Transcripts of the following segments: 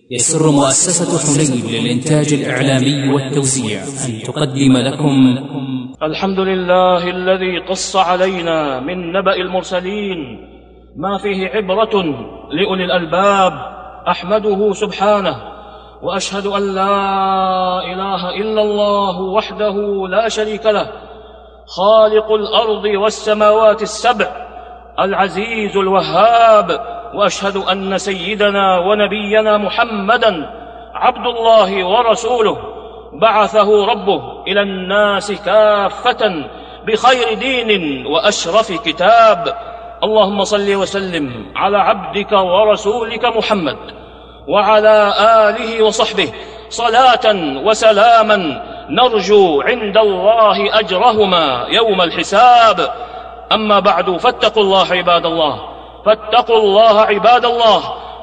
يسر مؤسسة حنين للإنتاج الإعلامي والتوزيع أن تقدم لكم الحمد لله الذي قص علينا من نبأ المرسلين ما فيه عبرة لأولي الألباب. أحمده سبحانه وأشهد أن لا إله إلا الله وحده لا شريك له، خالق الأرض والسماوات السبع، العزيز الوهاب. وأشهد أن سيدنا ونبينا محمدًا عبد الله ورسوله، بعثه ربه إلى الناس كافة بخير دين وأشرف كتاب. اللهم صل وسلم على عبدك ورسولك محمد وعلى آله وصحبه صلاة وسلاما نرجو عند الله أجرهما يوم الحساب. أما بعد، فاتقوا الله عباد الله، فاتقوا الله عباد الله،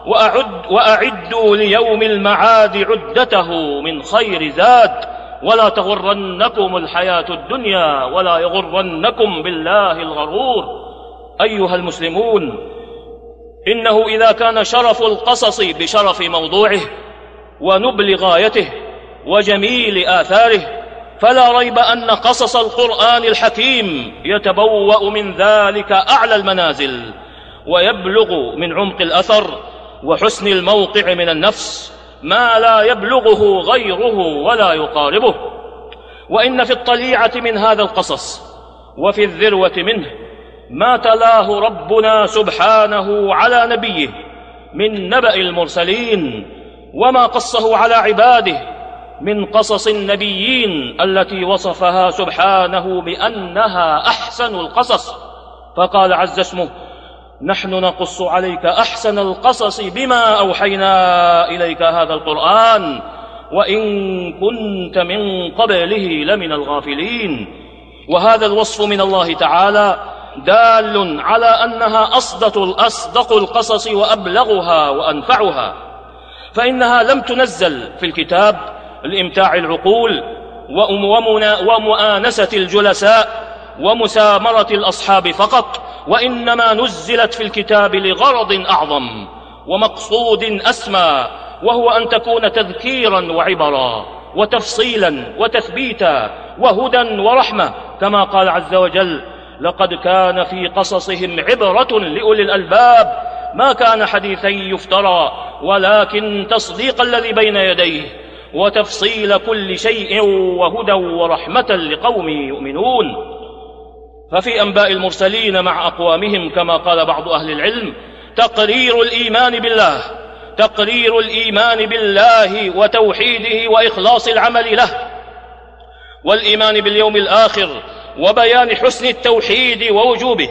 وأعدوا ليوم المعاد عدته من خير زاد، ولا تغرنكم الحياة الدنيا ولا يغرنكم بالله الغرور. أيها المسلمون، إنه إذا كان شرف القصص بشرف موضوعه ونبل غايته وجميل آثاره، فلا ريب أن قصص القرآن الحكيم يتبوأ من ذلك أعلى المنازل، ويبلغ من عمق الأثر وحسن الموقع من النفس ما لا يبلغه غيره ولا يقاربه. وإن في الطليعة من هذا القصص وفي الذروة منه ما تلاه ربنا سبحانه على نبيه من نبأ المرسلين، وما قصه على عباده من قصص النبيين التي وصفها سبحانه بأنها أحسن القصص. فقال عز اسمه: نحن نقص عليك أحسن القصص بما أوحينا إليك هذا القرآن وإن كنت من قبله لمن الغافلين. وهذا الوصف من الله تعالى دال على أنها أصدق القصص وأبلغها وأنفعها، فإنها لم تنزل في الكتاب لإمتاع العقول ومؤانسة الجلساء ومسامرة الأصحاب فقط، وإنما نزلت في الكتاب لغرض أعظم ومقصود أسمى، وهو أن تكون تذكيرا وعبرا وتفصيلا وتثبيتا وهدى ورحمة، كما قال عز وجل: لقد كان في قصصهم عبرة لأولي الألباب ما كان حديثا يفترى ولكن تصديق الذي بين يديه وتفصيل كل شيء وهدى ورحمة لقوم يؤمنون. ففي أنباء المرسلين مع أقوامهم كما قال بعض أهل العلم تقرير الإيمان بالله وتوحيده وإخلاص العمل له، والإيمان باليوم الآخر، وبيان حسن التوحيد ووجوبه،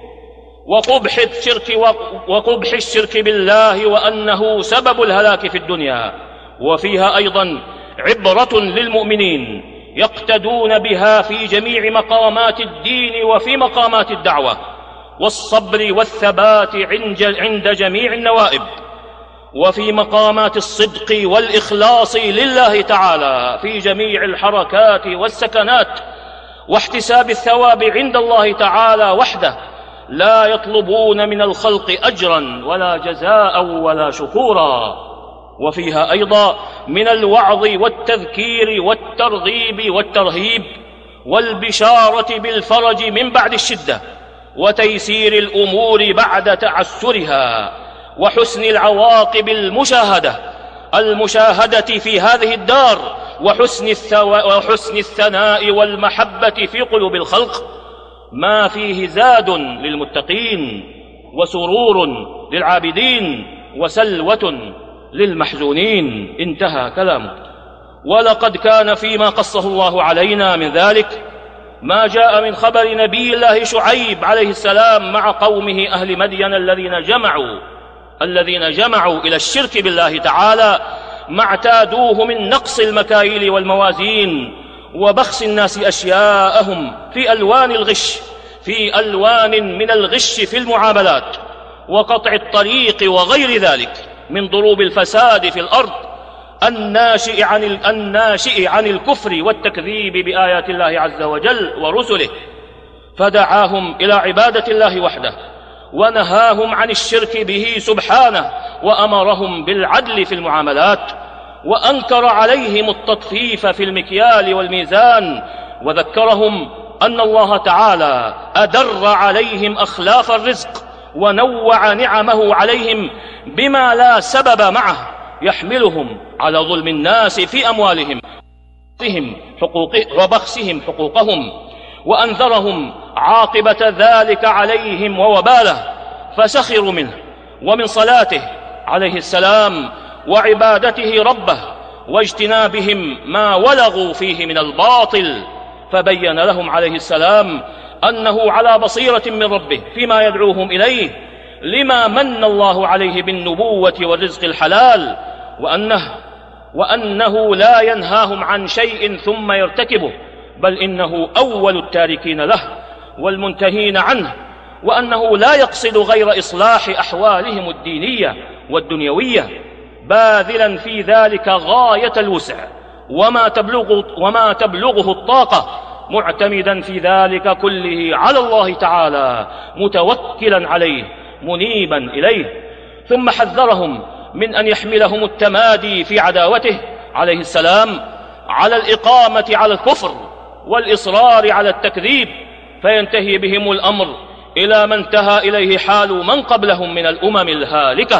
وقبح الشرك بالله وأنه سبب الهلاك في الدنيا. وفيها أيضا عبرة للمؤمنين يقتدون بها في جميع مقامات الدين وفي مقامات الدعوة والصبر والثبات عند جميع النوائب، وفي مقامات الصدق والإخلاص لله تعالى في جميع الحركات والسكنات، واحتساب الثواب عند الله تعالى وحده، لا يطلبون من الخلق أجرا ولا جزاء ولا شكورا. وفيها أيضا من الوعظ والتذكير والترغيب والترهيب والبشارة بالفرج من بعد الشدة وتيسير الأمور بعد تعسرها وحسن العواقب المشاهدة في هذه الدار وحسن الثناء والمحبة في قلوب الخلق، ما فيه زاد للمتقين وسرور للعابدين وسلوة للمحزونين. انتهى كلامه. ولقد كان فيما قصه الله علينا من ذلك ما جاء من خبر نبي الله شعيب عليه السلام مع قومه أهل مدين الذين جمعوا إلى الشرك بالله تعالى ما اعتادوه من نقص المكاييل والموازين وبخس الناس أشياءهم في ألوان من الغش في المعاملات وقطع الطريق وغير ذلك من ضروب الفساد في الأرض الناشئ عن الكفر والتكذيب بآيات الله عز وجل ورسله، فدعاهم إلى عبادة الله وحده ونهاهم عن الشرك به سبحانه وأمرهم بالعدل في المعاملات، وأنكر عليهم التطفيف في المكيال والميزان، وذكرهم أن الله تعالى أدر عليهم أخلاف الرزق ونوع نعمه عليهم بما لا سبب معه يحملهم على ظلم الناس في أموالهم وبخسهم حقوقهم، وأنذرهم عاقبة ذلك عليهم ووباله، فسخروا منه ومن صلاته عليه السلام وعبادته ربه واجتنابهم ما ولغوا فيه من الباطل، فبين لهم عليه السلام أنه على بصيرة من ربه فيما يدعوهم إليه، لما من الله عليه بالنبوة والرزق الحلال، وأنه لا ينهاهم عن شيء ثم يرتكبه، بل إنه أول التاركين له والمنتهين عنه، وأنه لا يقصد غير إصلاح أحوالهم الدينية والدنيوية، باذلا في ذلك غاية الوسع وما تبلغه الطاقة، معتمدا في ذلك كله على الله تعالى، متوكلا عليه منيبا إليه. ثم حذرهم من أن يحملهم التمادي في عداوته عليه السلام على الإقامة على الكفر والإصرار على التكذيب، فينتهي بهم الأمر إلى ما انتهى إليه حال من قبلهم من الأمم الهالكة.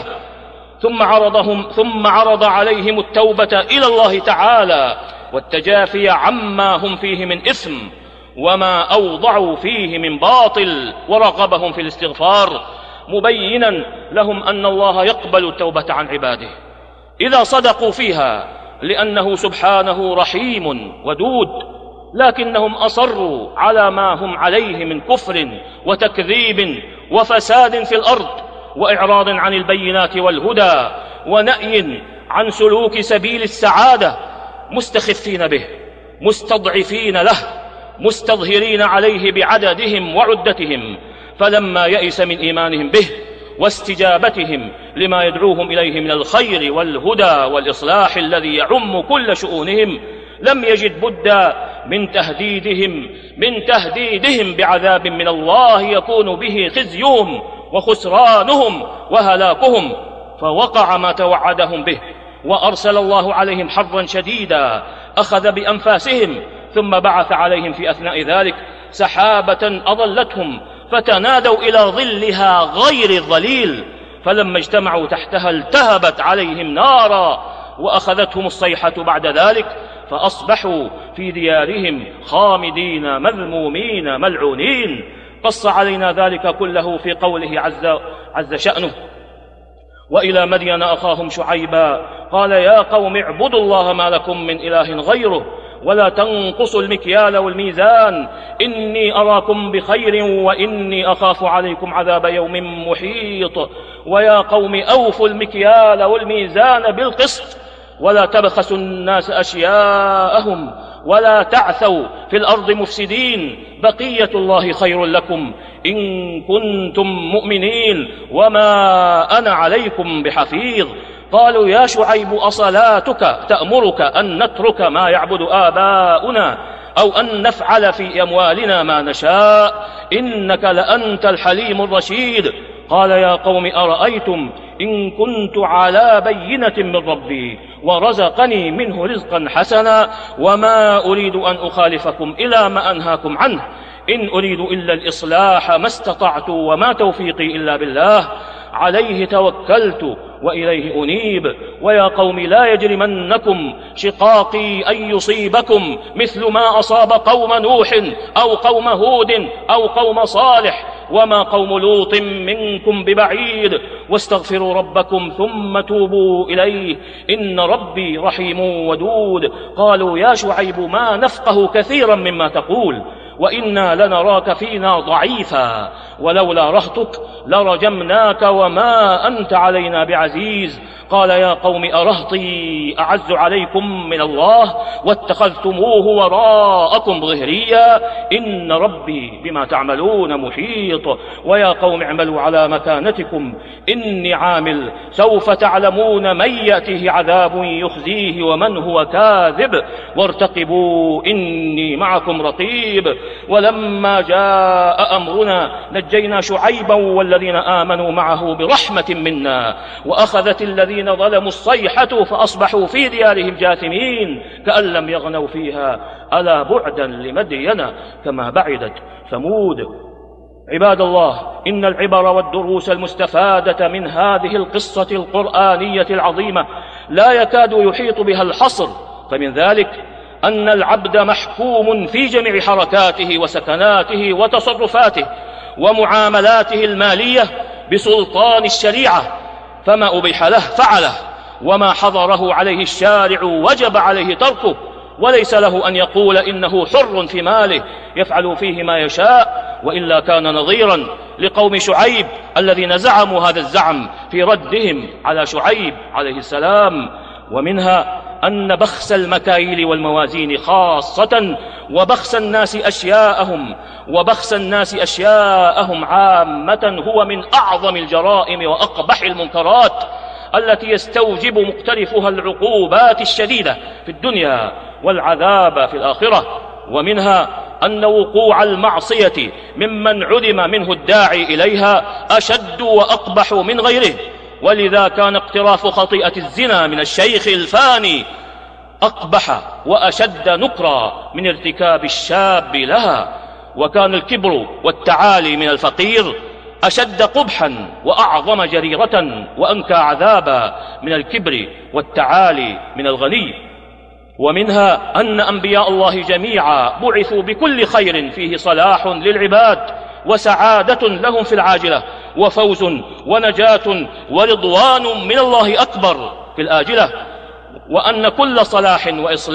ثم عرض عليهم التوبة إلى الله تعالى والتجافي عما هم فيه من إثم وما أوضعوا فيه من باطل، ورغبهم في الاستغفار، مبينا لهم أن الله يقبل التوبة عن عباده إذا صدقوا فيها، لأنه سبحانه رحيم ودود، لكنهم أصروا على ما هم عليه من كفر وتكذيب وفساد في الأرض وإعراض عن البينات والهدى ونأي عن سلوك سبيل السعادة، مستخفين به مستضعفين له مستظهرين عليه بعددهم وعدتهم. فلما يئس من إيمانهم به واستجابتهم لما يدعوهم إليه من الخير والهدى والإصلاح الذي يعم كل شؤونهم، لم يجد بد من تهديدهم بعذاب من الله يكون به خزيهم وخسرانهم وهلاكهم، فوقع ما توعدهم به، وأرسل الله عليهم حرا شديدا أخذ بأنفاسهم، ثم بعث عليهم في أثناء ذلك سحابة أظلتهم فتنادوا إلى ظلها غير الظليل، فلما اجتمعوا تحتها التهبت عليهم نارا، وأخذتهم الصيحة بعد ذلك، فأصبحوا في ديارهم خامدين مذمومين ملعونين. قص علينا ذلك كله في قوله عز شأنه: وإلى مدين أخاهم شعيبا قال يا قوم اعبدوا الله ما لكم من إله غيره ولا تنقصوا المكيال والميزان إني أراكم بخير وإني أخاف عليكم عذاب يوم محيط. ويا قوم أوفوا المكيال والميزان بالقسط ولا تبخسوا الناس أشياءهم ولا تعثوا في الأرض مفسدين بقية الله خير لكم إن كنتم مؤمنين وما أنا عليكم بحفيظ. قالوا يا شعيب أصلاتك تأمرك أن نترك ما يعبد آباؤنا أو أن نفعل في أموالنا ما نشاء إنك لأنت الحليم الرشيد. قال يا قوم أرأيتم إن كنت على بينة من ربي ورزقني منه رزقا حسنا وما أريد أن أخالفكم إلى ما أنهاكم عنه إن أريد إلا الإصلاح ما استطعت وما توفيقي إلا بالله عليه توكلت وإليه أنيب. ويا قوم لا يجرمنكم شقاقي أن يصيبكم مثل ما أصاب قوم نوح أو قوم هود أو قوم صالح وما قوم لوط منكم ببعيد واستغفروا ربكم ثم توبوا إليه إن ربي رحيم ودود. قالوا يا شعيب ما نفقه كثيرا مما تقول وإنا لنراك فينا ضعيفا ولولا رهتك لرجمناك وما أنت علينا بعزيز. قال يا قوم أرهطي أعز عليكم من الله واتخذتموه وراءكم ظهريا إن ربي بما تعملون محيط ويا قوم اعملوا على مكانتكم إني عامل سوف تعلمون من يأتيه عذاب يخزيه ومن هو كاذب وارتقبوا إني معكم رقيب. ولما جاء أمرنا نجينا شعيبا والذين آمنوا معه برحمة منا وأخذت الذين ظلموا الصيحة فأصبحوا في ديارهم جاثمين كأن لم يغنوا فيها ألا بعدا لمدين كما بعدت ثمود. عباد الله، إن العبر والدروس المستفادة من هذه القصة القرآنية العظيمة لا يكاد يحيط بها الحصر، فمن ذلك أن العبد محكوم في جميع حركاته وسكناته وتصرفاته ومعاملاته المالية بسلطان الشريعة، فما أبيح له فعله وما حظره عليه الشارع وجب عليه تركه، وليس له أن يقول إنه حر في ماله يفعل فيه ما يشاء، وإلا كان نظيرا لقوم شعيب الذين زعموا هذا الزعم في ردهم على شعيب عليه السلام. ومنها أن بخس المكاييل والموازين خاصة وبخس الناس أشياءهم عامة هو من أعظم الجرائم وأقبح المنكرات التي يستوجب مقترفها العقوبات الشديدة في الدنيا والعذاب في الآخرة. ومنها أن وقوع المعصية ممن علم منه الداعي إليها أشد وأقبح من غيره، ولذا كان اقتراف خطيئة الزنا من الشيخ الفاني أقبح وأشد نكرا من ارتكاب الشاب لها، وكان الكبر والتعالي من الفقير أشد قبحا وأعظم جريرة وأنكى عذابا من الكبر والتعالي من الغني. ومنها أن أنبياء الله جميعا بعثوا بكل خير فيه صلاح للعباد وسعادة لهم في العاجلة وفوز ونجاة ورضوان من الله أكبر في الآجلة، وأن كل صلاح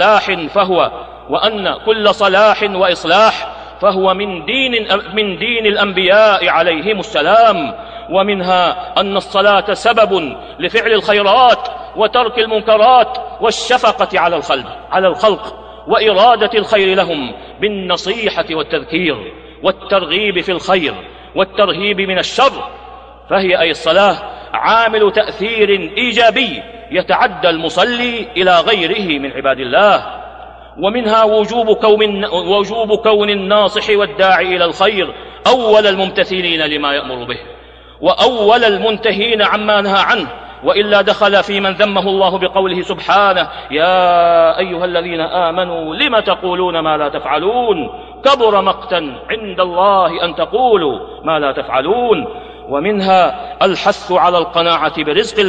وإصلاح فهو من دين الأنبياء عليهم السلام. ومنها أن الصلاة سبب لفعل الخيرات وترك المنكرات والشفقة على الخلق وإرادة الخير لهم بالنصيحة والتذكير والترغيب في الخير والترهيب من الشر، فهي أي الصلاة عامل تأثير إيجابي يتعدى المصلي إلى غيره من عباد الله. ومنها وجوب كون الناصح والداعي إلى الخير أول الممتثلين لما يأمر به وأول المنتهين عما نهى عنه، وإلا دخل في من ذمه الله بقوله سبحانه يا أيها الذين آمنوا لم تقولون ما لا تفعلون كبر مقتا عند الله أن تقولوا ما لا تفعلون. ومنها الحث على القناعة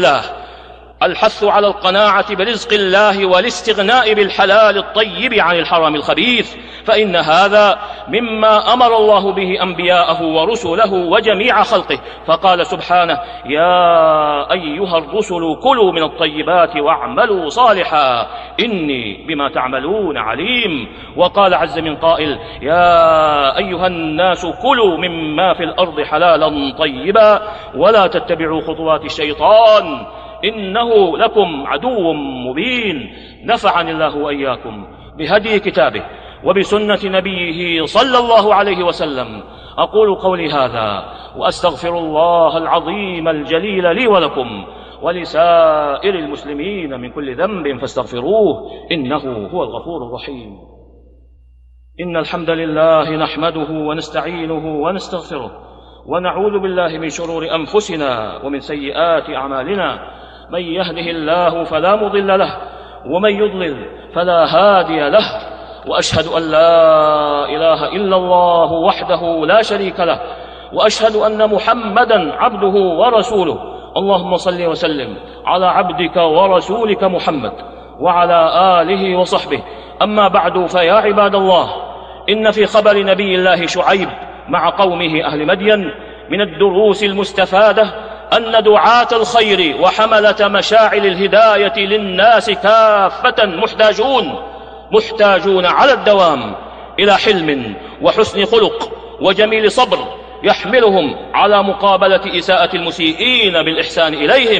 برزق الله والاستغناء بالحلال الطيب عن الحرام الخبيث، فإن هذا مما أمر الله به أنبياءه ورسله وجميع خلقه، فقال سبحانه يا أيها الرسل كلوا من الطيبات واعملوا صالحا إني بما تعملون عليم. وقال عز من قائل يا أيها الناس كلوا مما في الأرض حلالا طيبا ولا تتبعوا خطوات الشيطان إنه لكم عدو مبين. نفعني الله وإياكم بهدي كتابه وبسنة نبيه صلى الله عليه وسلم. أقول قولي هذا وأستغفر الله العظيم الجليل لي ولكم ولسائر المسلمين من كل ذنب فاستغفروه إنه هو الغفور الرحيم. إن الحمد لله نحمده ونستعينه ونستغفره ونعوذ بالله من شرور أنفسنا ومن سيئات أعمالنا، من يهده الله فلا مضل له ومن يضلل فلا هادي له، وأشهد أن لا إله إلا الله وحده لا شريك له، وأشهد أن محمدا عبده ورسوله. اللهم صل وسلم على عبدك ورسولك محمد وعلى آله وصحبه. أما بعد، فيا عباد الله، إن في خبر نبي الله شعيب مع قومه أهل مدين من الدروس المستفادة أن دعاة الخير وحملة مشاعل الهداية للناس كافة محتاجون على الدوام إلى حلم وحسن خلق وجميل صبر يحملهم على مقابلة إساءة المسيئين بالإحسان إليهم،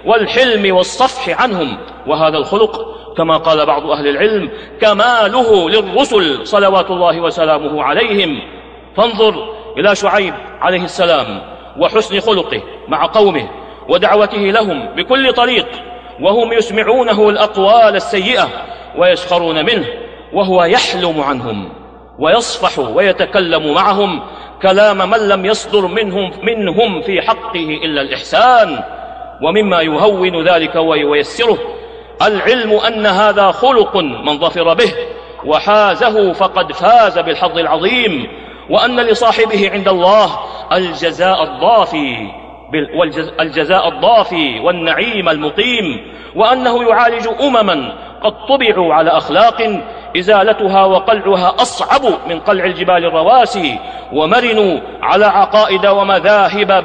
والحلم والصفح عنهم. وهذا الخلق كما قال بعض أهل العلم كماله للرسل صلوات الله وسلامه عليهم. فانظر إلى شعيب عليه السلام وحسن خلقه مع قومه ودعوته لهم بكل طريق، وهم يسمعونه الأقوال السيئة ويسخرون منه، وهو يحلم عنهم ويصفح ويتكلم معهم كلام من لم يصدر منهم في حقه إلا الإحسان. ومما يهون ذلك وييسره العلم أن هذا خلق من ظفر به وحازه فقد فاز بالحظ العظيم، وأن لصاحبه عند الله الجزاء الضافي والنعيم المقيم، وأنه يعالج أمما قد طبعوا على أخلاق إزالتها وقلعها أصعب من قلع الجبال الرواسي، ومرنوا على عقائد ومذاهب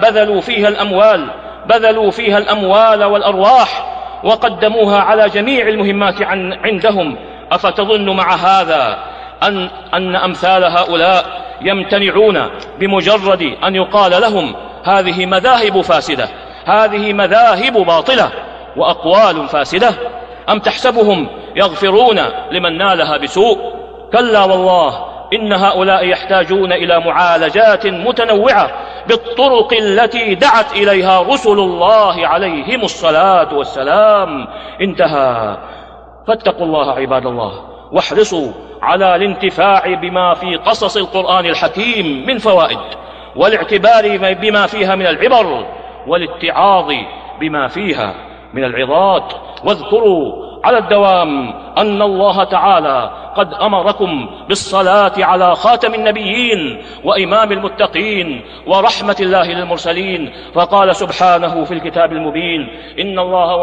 بذلوا فيها الأموال والأرواح وقدموها على جميع المهمات عندهم. أفتظن مع هذا أن أمثال هؤلاء يمتنعون بمجرد أن يقال لهم هذه مذاهب فاسدة، هذه مذاهب باطلة وأقوال فاسدة؟ أم تحسبهم يغفرون لمن نالها بسوء؟ كلا والله، إن هؤلاء يحتاجون إلى معالجات متنوعة بالطرق التي دعت إليها رسل الله عليهم الصلاة والسلام. انتهى. فاتقوا الله عباد الله، واحرصوا على الانتفاع بما في قصص القرآن الحكيم من فوائد، والاعتبار بما فيها من العبر، والاتعاظ بما فيها من العظات. واذكروا على الدوام أن الله تعالى قد أمركم بالصلاة على خاتم النبيين وإمام المتقين ورحمة الله للمرسلين، فقال سبحانه في الكتاب المبين: إن الله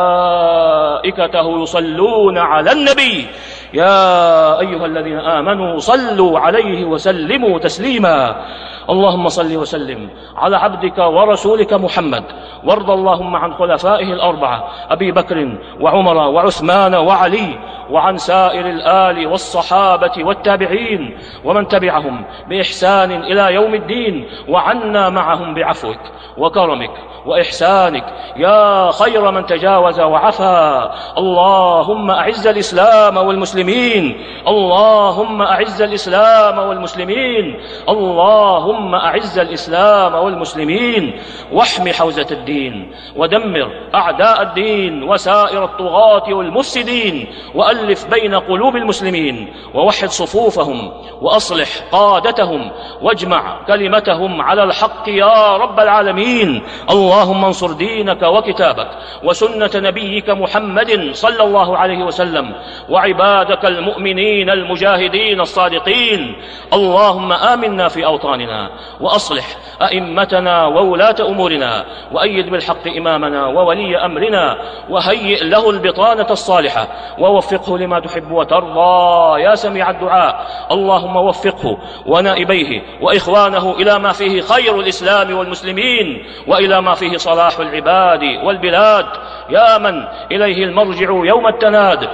وملائكته يصلون على النبي يا أيها الذين آمنوا صلوا عليه وسلموا تسليما. اللهم صل وسلم على عبدك ورسولك محمد، وارض اللهم عن خلفائه الأربعة أبي بكر وعمر وعثمان وعلي، وعن سائر الآل والصحابة والتابعين ومن تبعهم بإحسان إلى يوم الدين، وعنا معهم بعفوك وكرمك وإحسانك يا خير من تجاوز وعفا. اللهم أعز الإسلام والمسلمين، اللهم أعز الإسلام والمسلمين، اللهم أعز الإسلام والمسلمين، واحم حوزة الدين، ودمر أعداء الدين وسائر الطغاة والمفسدين، وألف بين قلوب المسلمين، ووحد صفوفهم، وأصلح قادتهم، واجمع كلمتهم على الحق يا رب العالمين. اللهم انصر دينك وكتابك وسنة نبيك محمد صلى الله عليه وسلم، وعبادك المؤمنين المجاهدين الصادقين. اللهم آمنا في أوطاننا، وأصلح أئمتنا وولاة أمورنا، وأيد بالحق إمامنا وولي أمرنا، وهيئ له البطانة الصالحة، ووفقه لما تحب وترضى يا سميع الدعاء. اللهم وفقه ونائبيه وإخوانه إلى ما فيه خير الإسلام والمسلمين، وإلى ما فيه صلاح العباد والبلاد، يا من إليه المرجع يوم التناد.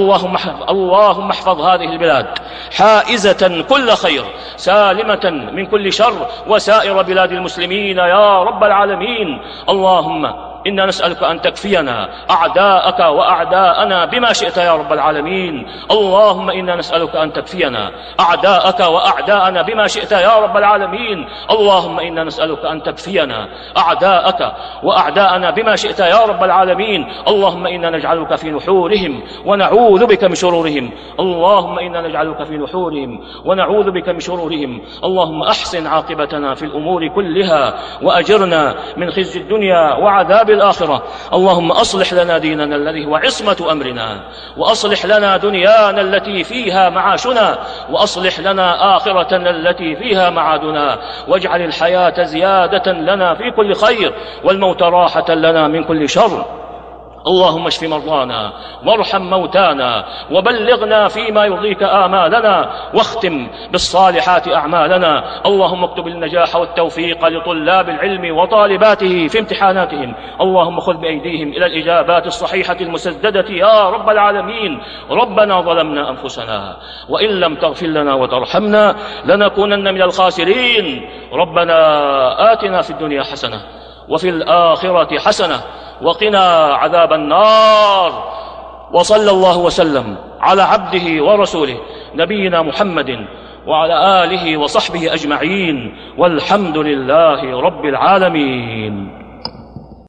اللهم احفظ هذه البلاد حائزة كل خير، سالمة من كل شر، وسائر بلاد المسلمين يا رب العالمين. اللهم إنا نسألك أن تكفينا أعداءك وأعداءنا بما شئت يا رب العالمين. اللهم إنا نسألك أن تكفينا أعداءك وأعداءنا بما شئت يا رب العالمين. اللهم إنا نسألك أن تكفينا أعداءك وأعداءنا بما شئت يا رب العالمين. اللهم إنا نجعلك في نحورهم ونعوذ بك من شرورهم. اللهم إنا نجعلك في نحورهم ونعوذ بك من شرورهم. اللهم أحسن عاقبتنا في الأمور كلها، وأجرنا من خزي الدنيا وعذاب الآخرة. اللهم أصلح لنا ديننا الذي هو عصمة أمرنا، وأصلح لنا دنيانا التي فيها معاشنا، وأصلح لنا آخرتنا التي فيها معادنا، واجعل الحياة زيادة لنا في كل خير، والموت راحة لنا من كل شر. اللهم اشف مرضانا وارحم موتانا، وبلغنا فيما يرضيك آمالنا، واختم بالصالحات أعمالنا. اللهم اكتب النجاح والتوفيق لطلاب العلم وطالباته في امتحاناتهم. اللهم خذ بأيديهم إلى الإجابات الصحيحة المسددة يا رب العالمين. ربنا ظلمنا أنفسنا، وإن لم تغفر لنا وترحمنا لنكونن من الخاسرين. ربنا آتنا في الدنيا حسنة وفي الآخرة حسنة وقنا عذاب النار. وصلى الله وسلم على عبده ورسوله نبينا محمد وعلى آله وصحبه أجمعين، والحمد لله رب العالمين.